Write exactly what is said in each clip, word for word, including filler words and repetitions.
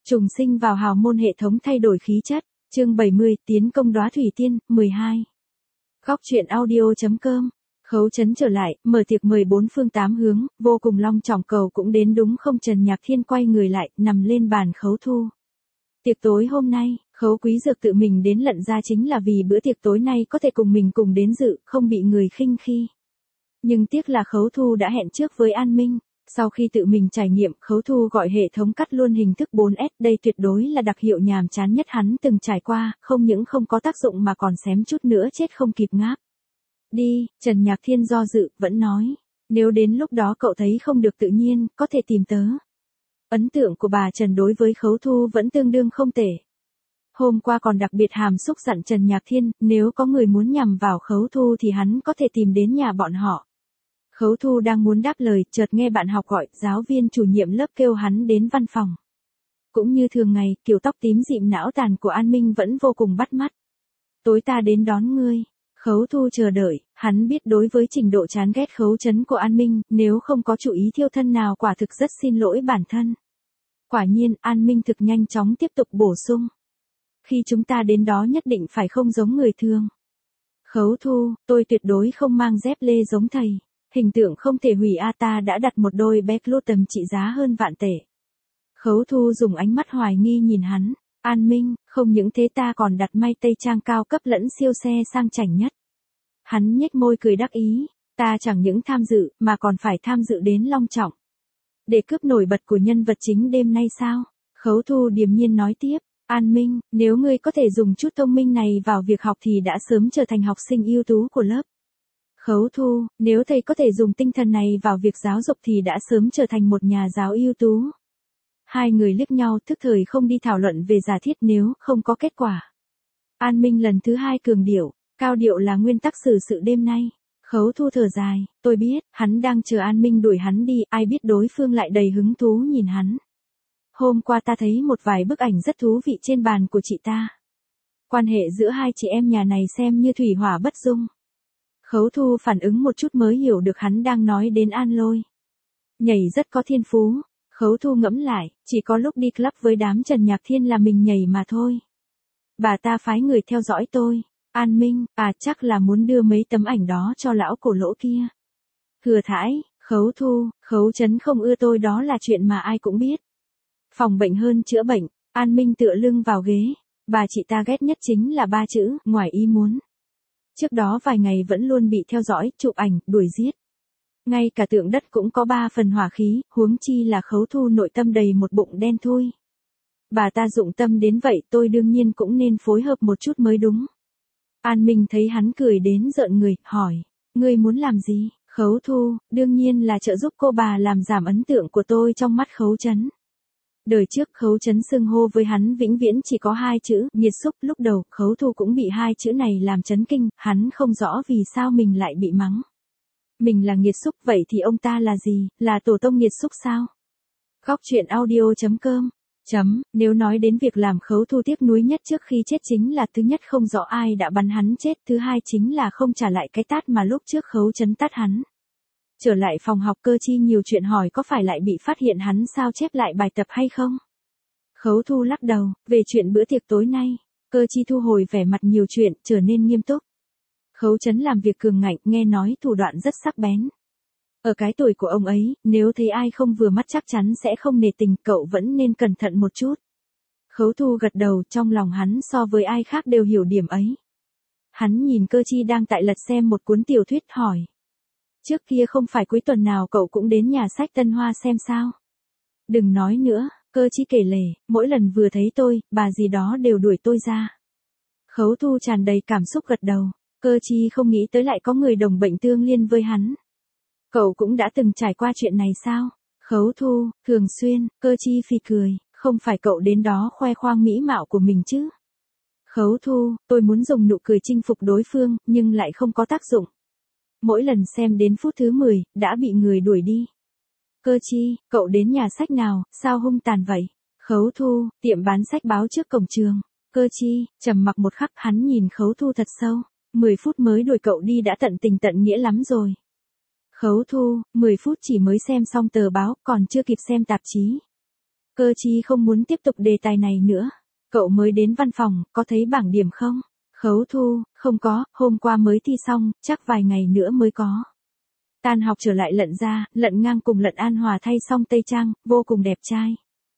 Trùng sinh vào hào môn hệ thống thay đổi khí chất. Chương bảy mươi, tiến công đóa thủy tiên, mười hai. Góc truyện audio chấm com. Khấu Trấn trở lại, mở tiệc mời bốn phương tám hướng, vô cùng long trọng cầu cũng đến đúng không. Trần Nhạc Thiên quay người lại, nằm lên bàn Khấu Thu. Tiệc tối hôm nay, Khấu Quý Dược tự mình đến lận ra chính là vì bữa tiệc tối nay có thể cùng mình cùng đến dự, không bị người khinh khi. Nhưng tiếc là Khấu Thu đã hẹn trước với An Minh. Sau khi tự mình trải nghiệm, Khấu Thu gọi hệ thống cắt luôn hình thức bốn S, đây tuyệt đối là đặc hiệu nhàm chán nhất hắn từng trải qua, không những không có tác dụng mà còn xém chút nữa chết không kịp ngáp. Đi, Trần Nhạc Thiên do dự, vẫn nói, nếu đến lúc đó cậu thấy không được tự nhiên, có thể tìm tớ. Ấn tượng của bà Trần đối với Khấu Thu vẫn tương đương không tệ. Hôm qua còn đặc biệt hàm xúc dặn Trần Nhạc Thiên, nếu có người muốn nhằm vào Khấu Thu thì hắn có thể tìm đến nhà bọn họ. Khấu Thu đang muốn đáp lời, chợt nghe bạn học gọi, giáo viên chủ nhiệm lớp kêu hắn đến văn phòng. Cũng như thường ngày, kiểu tóc tím dịm não tàn của An Minh vẫn vô cùng bắt mắt. Tối ta đến đón ngươi. Khấu Thu chờ đợi, hắn biết đối với trình độ chán ghét Khấu Trấn của An Minh, nếu không có chủ ý thiêu thân nào quả thực rất xin lỗi bản thân. Quả nhiên, An Minh thực nhanh chóng tiếp tục bổ sung. Khi chúng ta đến đó nhất định phải không giống người thường. Khấu Thu, tôi tuyệt đối không mang dép lê giống thầy. Hình tượng không thể hủy a, ta đã đặt một đôi Beclo tầm trị giá hơn vạn tệ. Khấu Thu dùng ánh mắt hoài nghi nhìn hắn. An Minh, không những thế ta còn đặt may tây trang cao cấp lẫn siêu xe sang chảnh nhất. Hắn nhếch môi cười đắc ý, ta chẳng những tham dự mà còn phải tham dự đến long trọng. Để cướp nổi bật của nhân vật chính đêm nay sao? Khấu Thu điềm nhiên nói tiếp, An Minh, nếu ngươi có thể dùng chút thông minh này vào việc học thì đã sớm trở thành học sinh ưu tú của lớp. Khấu Thu, nếu thầy có thể dùng tinh thần này vào việc giáo dục thì đã sớm trở thành một nhà giáo ưu tú. Hai người liếc nhau thức thời không đi thảo luận về giả thiết nếu không có kết quả. An Minh lần thứ hai cường điệu, cao điệu là nguyên tắc xử sự đêm nay. Khấu Thu thở dài, tôi biết, hắn đang chờ An Minh đuổi hắn đi, ai biết đối phương lại đầy hứng thú nhìn hắn. Hôm qua ta thấy một vài bức ảnh rất thú vị trên bàn của chị ta. Quan hệ giữa hai chị em nhà này xem như thủy hỏa bất dung. Khấu Thu phản ứng một chút mới hiểu được hắn đang nói đến An Lôi. Nhảy rất có thiên phú. Khấu Thu ngẫm lại, chỉ có lúc đi club với đám Trần Nhạc Thiên là mình nhảy mà thôi. Bà ta phái người theo dõi tôi. An Minh, à chắc là muốn đưa mấy tấm ảnh đó cho lão cổ lỗ kia. Thừa thãi, Khấu Thu, Khấu Trấn không ưa tôi đó là chuyện mà ai cũng biết. Phòng bệnh hơn chữa bệnh, An Minh tựa lưng vào ghế. Bà chị ta ghét nhất chính là ba chữ, ngoài ý muốn. Trước đó vài ngày vẫn luôn bị theo dõi, chụp ảnh, đuổi giết. Ngay cả tượng đất cũng có ba phần hỏa khí, huống chi là Khấu Thu nội tâm đầy một bụng đen thui. Bà ta dụng tâm đến vậy tôi đương nhiên cũng nên phối hợp một chút mới đúng. An Minh thấy hắn cười đến rợn người, hỏi, ngươi muốn làm gì? Khấu Thu, đương nhiên là trợ giúp cô bà làm giảm ấn tượng của tôi trong mắt Khấu Trấn. Đời trước Khấu Trấn xưng hô với hắn vĩnh viễn chỉ có hai chữ, nghiệt xúc, lúc đầu Khấu Thu cũng bị hai chữ này làm chấn kinh, hắn không rõ vì sao mình lại bị mắng. Mình là nghiệt xúc, vậy thì ông ta là gì, là tổ tông nghiệt xúc sao? Góc truyện audio chấm com. Chấm, nếu nói đến việc làm Khấu Thu tiếc nuối nhất trước khi chết chính là thứ nhất không rõ ai đã bắn hắn chết, thứ hai chính là không trả lại cái tát mà lúc trước Khấu Trấn tát hắn. Trở lại phòng học Cơ Chi nhiều chuyện hỏi có phải lại bị phát hiện hắn sao chép lại bài tập hay không? Khấu Thu lắc đầu, về chuyện bữa tiệc tối nay, Cơ Chi thu hồi vẻ mặt nhiều chuyện, trở nên nghiêm túc. Khấu Trấn làm việc cường ngạnh, nghe nói thủ đoạn rất sắc bén. Ở cái tuổi của ông ấy, nếu thấy ai không vừa mắt chắc chắn sẽ không nể tình, cậu vẫn nên cẩn thận một chút. Khấu Thu gật đầu, trong lòng hắn so với ai khác đều hiểu điểm ấy. Hắn nhìn Cơ Chi đang tại lật xem một cuốn tiểu thuyết, hỏi. Trước kia không phải cuối tuần nào cậu cũng đến nhà sách Tân Hoa xem sao? Đừng nói nữa, Cơ Chi kể lể, mỗi lần vừa thấy tôi, bà gì đó đều đuổi tôi ra. Khấu Thu tràn đầy cảm xúc gật đầu, Cơ Chi không nghĩ tới lại có người đồng bệnh tương liên với hắn. Cậu cũng đã từng trải qua chuyện này sao? Khấu Thu, thường xuyên, Cơ Chi phì cười, không phải cậu đến đó khoe khoang mỹ mạo của mình chứ? Khấu Thu, tôi muốn dùng nụ cười chinh phục đối phương, nhưng lại không có tác dụng. Mỗi lần xem đến phút thứ mười, đã bị người đuổi đi. Cơ Chi, cậu đến nhà sách nào, sao hung tàn vậy? Khấu Thu, tiệm bán sách báo trước cổng trường. Cơ Chi, trầm mặc một khắc, hắn nhìn Khấu Thu thật sâu. mười phút mới đuổi cậu đi đã tận tình tận nghĩa lắm rồi. Khấu Thu, mười phút chỉ mới xem xong tờ báo, còn chưa kịp xem tạp chí. Cơ chi không muốn tiếp tục đề tài này nữa. Cậu mới đến văn phòng, có thấy bảng điểm không? Khấu Thu, không có, hôm qua mới thi xong, chắc vài ngày nữa mới có. Tan học trở lại Lận ra, Lận Ngang cùng Lận An Hòa thay xong tây trang, vô cùng đẹp trai.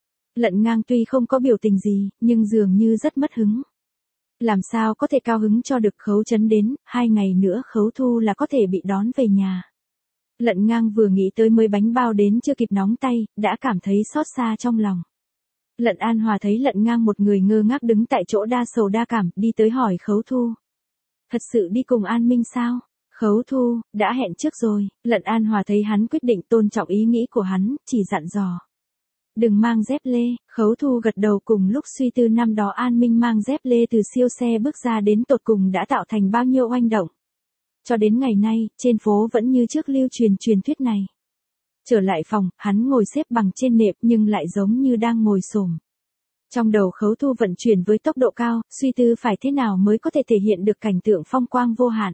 Lận Ngang tuy không có biểu tình gì, nhưng dường như rất mất hứng. Làm sao có thể cao hứng cho được Khấu Chấn đến, hai ngày nữa Khấu Thu là có thể bị đón về nhà. Lận Ngang vừa nghĩ tới mới bánh bao đến chưa kịp nóng tay, đã cảm thấy xót xa trong lòng. Lận An Hòa thấy Lận Ngang một người ngơ ngác đứng tại chỗ đa sầu đa cảm, đi tới hỏi Khấu Thu. Thật sự đi cùng An Minh sao? Khấu Thu, đã hẹn trước rồi. Lận An Hòa thấy hắn quyết định tôn trọng ý nghĩ của hắn, chỉ dặn dò. Đừng mang dép lê. Khấu Thu gật đầu, cùng lúc suy tư năm đó An Minh mang dép lê từ siêu xe bước ra đến tột cùng đã tạo thành bao nhiêu oanh động. Cho đến ngày nay, trên phố vẫn như trước lưu truyền truyền thuyết này. Trở lại phòng, hắn ngồi xếp bằng trên nệm nhưng lại giống như đang ngồi xổm. Trong đầu Khấu Thu vận chuyển với tốc độ cao, suy tư phải thế nào mới có thể thể hiện được cảnh tượng phong quang vô hạn.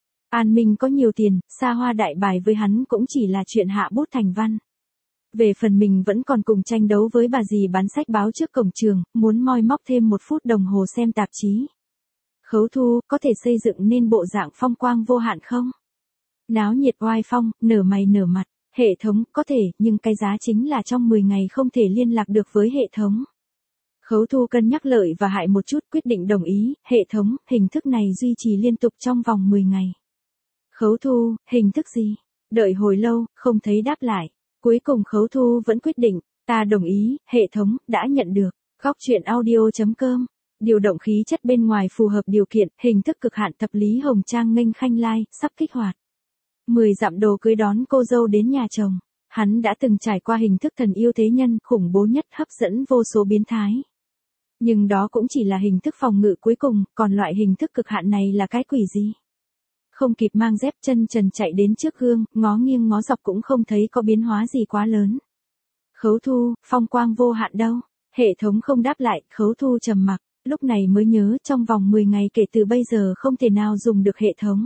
An Minh có nhiều tiền, xa hoa đại bài với hắn cũng chỉ là chuyện hạ bút thành văn. Về phần mình vẫn còn cùng tranh đấu với bà dì bán sách báo trước cổng trường, muốn moi móc thêm một phút đồng hồ xem tạp chí. Khấu Thu, có thể xây dựng nên bộ dạng phong quang vô hạn không? Náo nhiệt oai phong, nở mày nở mặt. Hệ thống, có thể, nhưng cái giá chính là trong mười ngày không thể liên lạc được với hệ thống. Khấu Thu cân nhắc lợi và hại một chút, quyết định đồng ý. Hệ thống, hình thức này duy trì liên tục trong vòng mười ngày. Khấu Thu, hình thức gì? Đợi hồi lâu, không thấy đáp lại. Cuối cùng Khấu Thu vẫn quyết định, ta đồng ý, hệ thống, đã nhận được. Góc truyện audio chấm com. Điều động khí chất bên ngoài phù hợp điều kiện, hình thức cực hạn thập lý hồng trang nghênh khanh lai, sắp kích hoạt. Mười dặm đồ cưới đón cô dâu đến nhà chồng. Hắn đã từng trải qua hình thức thần yêu thế nhân khủng bố nhất, hấp dẫn vô số biến thái. Nhưng đó cũng chỉ là hình thức phòng ngự cuối cùng, còn loại hình thức cực hạn này là cái quỷ gì? Không kịp mang dép, chân trần chạy đến trước gương, ngó nghiêng ngó dọc cũng không thấy có biến hóa gì quá lớn. Khấu Thu, phong quang vô hạn đâu? Hệ thống không đáp lại, Khấu Thu trầm mặc, lúc này mới nhớ trong vòng mười ngày kể từ bây giờ không thể nào dùng được hệ thống.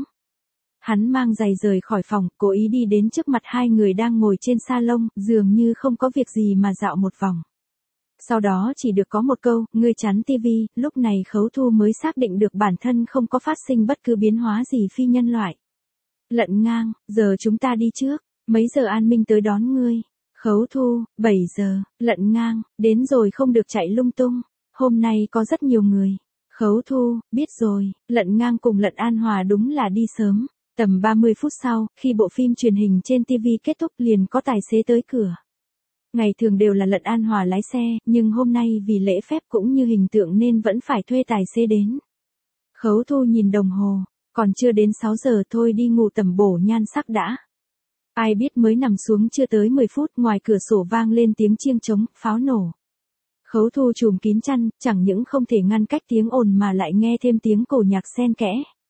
Hắn mang giày rời khỏi phòng, cố ý đi đến trước mặt hai người đang ngồi trên salon, dường như không có việc gì mà dạo một vòng. Sau đó chỉ được có một câu, ngươi chắn tivi, lúc này Khấu Thu mới xác định được bản thân không có phát sinh bất cứ biến hóa gì phi nhân loại. Lận Ngang, giờ chúng ta đi trước, mấy giờ An Minh tới đón ngươi? Khấu Thu, bảy giờ, Lận Ngang, đến rồi không được chạy lung tung, hôm nay có rất nhiều người. Khấu Thu, biết rồi, Lận Ngang cùng Lận An Hòa đúng là đi sớm. Tầm ba mươi phút sau, khi bộ phim truyền hình trên ti vi kết thúc liền có tài xế tới cửa. Ngày thường đều là Lận An Hòa lái xe, nhưng hôm nay vì lễ phép cũng như hình tượng nên vẫn phải thuê tài xế đến. Khấu Thu nhìn đồng hồ, còn chưa đến sáu giờ thôi, đi ngủ tầm bổ nhan sắc đã. Ai biết mới nằm xuống chưa tới mười phút, ngoài cửa sổ vang lên tiếng chiêng trống, pháo nổ. Khấu Thu trùm kín chăn, chẳng những không thể ngăn cách tiếng ồn mà lại nghe thêm tiếng cổ nhạc xen kẽ.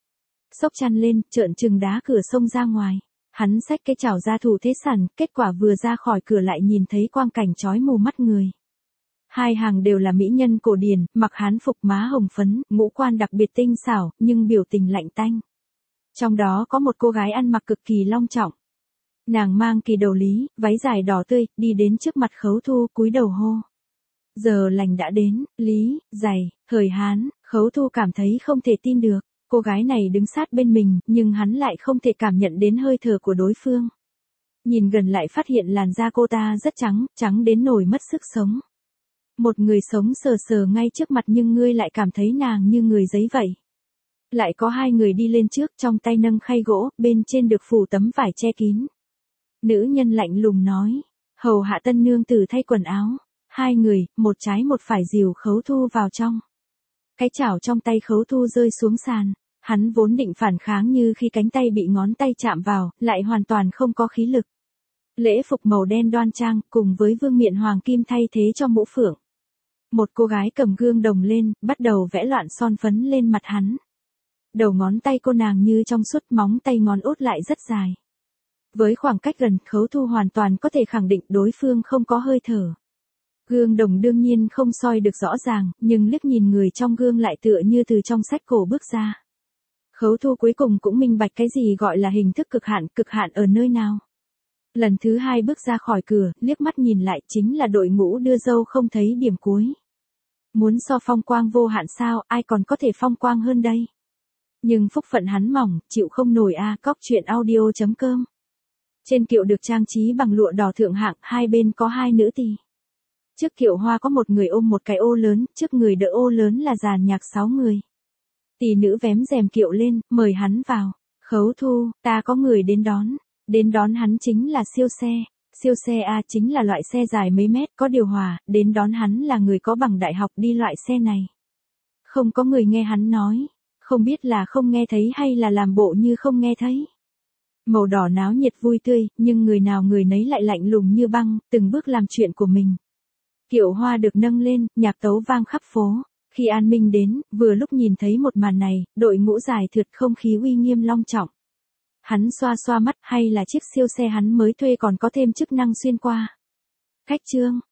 Xốc chăn lên, trợn trừng đá cửa xông ra ngoài. Hắn xách cái chảo ra thủ thế sản, kết quả vừa ra khỏi cửa lại nhìn thấy quang cảnh chói mù mắt người. Hai hàng đều là mỹ nhân cổ điển, mặc hán phục, má hồng phấn, ngũ quan đặc biệt tinh xảo, nhưng biểu tình lạnh tanh. Trong đó có một cô gái ăn mặc cực kỳ long trọng. Nàng mang kỳ đầu lý, váy dài đỏ tươi, đi đến trước mặt Khấu Thu, cúi đầu hô. Giờ lành đã đến, lý, giày, thời Hán. Khấu Thu cảm thấy không thể tin được. Cô gái này đứng sát bên mình, nhưng hắn lại không thể cảm nhận đến hơi thở của đối phương. Nhìn gần lại phát hiện làn da cô ta rất trắng, trắng đến nổi mất sức sống. Một người sống sờ sờ ngay trước mặt nhưng ngươi lại cảm thấy nàng như người giấy vậy. Lại có hai người đi lên trước, trong tay nâng khay gỗ, bên trên được phủ tấm vải che kín. Nữ nhân lạnh lùng nói, hầu hạ tân nương tử thay quần áo. Hai người, một trái một phải dìu Khấu Thu vào trong. Cái chảo trong tay Khấu Thu rơi xuống sàn, hắn vốn định phản kháng như khi cánh tay bị ngón tay chạm vào, lại hoàn toàn không có khí lực. Lễ phục màu đen đoan trang, cùng với vương miện hoàng kim thay thế cho mũ phượng. Một cô gái cầm gương đồng lên, bắt đầu vẽ loạn son phấn lên mặt hắn. Đầu ngón tay cô nàng như trong suốt, móng tay ngón út lại rất dài. Với khoảng cách gần, Khấu Thu hoàn toàn có thể khẳng định đối phương không có hơi thở. Gương đồng đương nhiên không soi được rõ ràng, nhưng liếc nhìn người trong gương lại tựa như từ trong sách cổ bước ra. Khấu Thu cuối cùng cũng minh bạch cái gì gọi là hình thức cực hạn, cực hạn ở nơi nào. Lần thứ hai bước ra khỏi cửa, liếc mắt nhìn lại chính là đội ngũ đưa dâu không thấy điểm cuối. Muốn so phong quang vô hạn sao, ai còn có thể phong quang hơn đây. Nhưng phúc phận hắn mỏng, chịu không nổi a. À, cóc truyện audio chấm com. Trên kiệu được trang trí bằng lụa đỏ thượng hạng, hai bên có hai nữ tỳ. Trước kiệu hoa có một người ôm một cái ô lớn, trước người đỡ ô lớn là dàn nhạc sáu người. Tỷ nữ vém rèm kiệu lên, mời hắn vào. Khấu Thu, ta có người đến đón. Đến đón hắn chính là siêu xe. Siêu xe A chính là loại xe dài mấy mét có điều hòa, đến đón hắn là người có bằng đại học đi loại xe này. Không có người nghe hắn nói, không biết là không nghe thấy hay là làm bộ như không nghe thấy. Màu đỏ náo nhiệt vui tươi, nhưng người nào người nấy lại lạnh lùng như băng, từng bước làm chuyện của mình. Kiệu hoa được nâng lên, nhạc tấu vang khắp phố. Khi An Minh đến, vừa lúc nhìn thấy một màn này, đội ngũ dài thượt không khí uy nghiêm long trọng. Hắn xoa xoa mắt, hay là chiếc siêu xe hắn mới thuê còn có thêm chức năng xuyên qua. Khách trương,